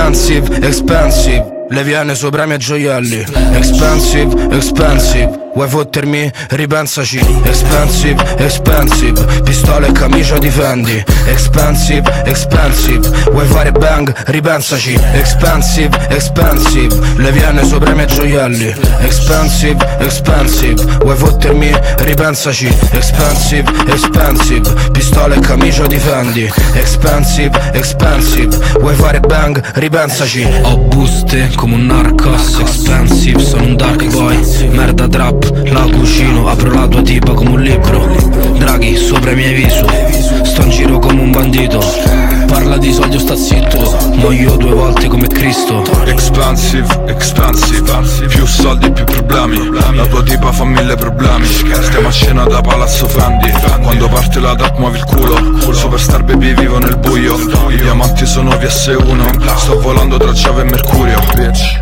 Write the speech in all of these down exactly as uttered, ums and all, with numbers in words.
Expensive, expensive, le viene sopra i miei gioielli. Expensive, expensive, vuoi fottermi? Ripensaci. Expensive, expensive, pistola e camicia di Fendi. Expensive, expensive, vuoi fare bang? Ripensaci. Expensive, expensive, le viene sopra i miei gioielli. Expensive, expensive, vuoi fottermi? Ripensaci. Expensive, expensive, pistola e camicia di Fendi. Expensive, expensive, vuoi fare bang? Ripensaci. Ho buste come un narcos. Expensive, sono un dark boy. Merda trap, la cucino, apro la tua tipa come un libro. Draghi sopra i miei viso, sto in giro come un bandito. Parla di soldi o sta zitto, muoio due volte come Cristo. Expensive, expensive, più soldi più problemi. La tua tipa fa mille problemi. Stiamo a cena da Palazzo Fendi. Quando parte la trap muovi il culo. Superstar baby vivo nel buio. I diamanti sono V S uno. Sto volando tra Giove e Mercurio, bitch.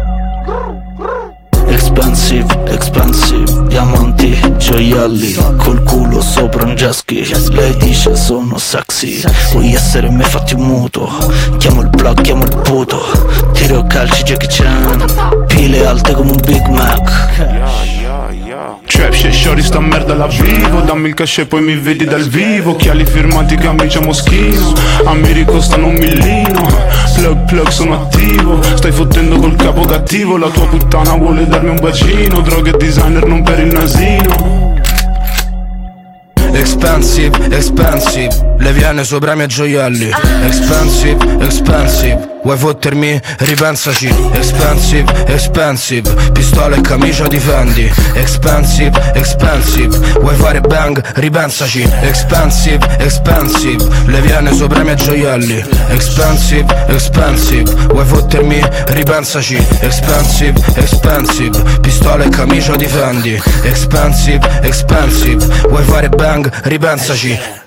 Expensive, expensive, diamanti, gioielli, col culo sopra un jet ski. Lei dice sono sexy, vuoi essere me fatti un mutuo. Chiamo il plug, chiamo il puto, tiro calci Jackie Chan, pile alte come un Big Mac. Trap shit, shorty sta merda la vivo. Dammi il cash e poi mi vedi dal vivo. Occhiali firmati, camicia moschino. A me ricostano un millino. Plug plug sono attivo. Stai fottendo col capo cattivo. La tua puttana vuole darmi un bacino. Droga e designer non per il nasino. Expensive, expensive, le viene sopra i miei gioielli. Expensive, expensive, vuoi fottermi? Ripensaci. Expensive, expensive, pistola e camicia di Fendi. Expensive, expensive, vuoi fare bang? Ripensaci. Expensive, expensive, le viene sopra i miei gioielli. Expensive, expensive, vuoi fottermi? Ripensaci. Expensive, expensive, pistola e camicia di Fendi. Expensive, expensive, vuoi fare bang? Ripensaci.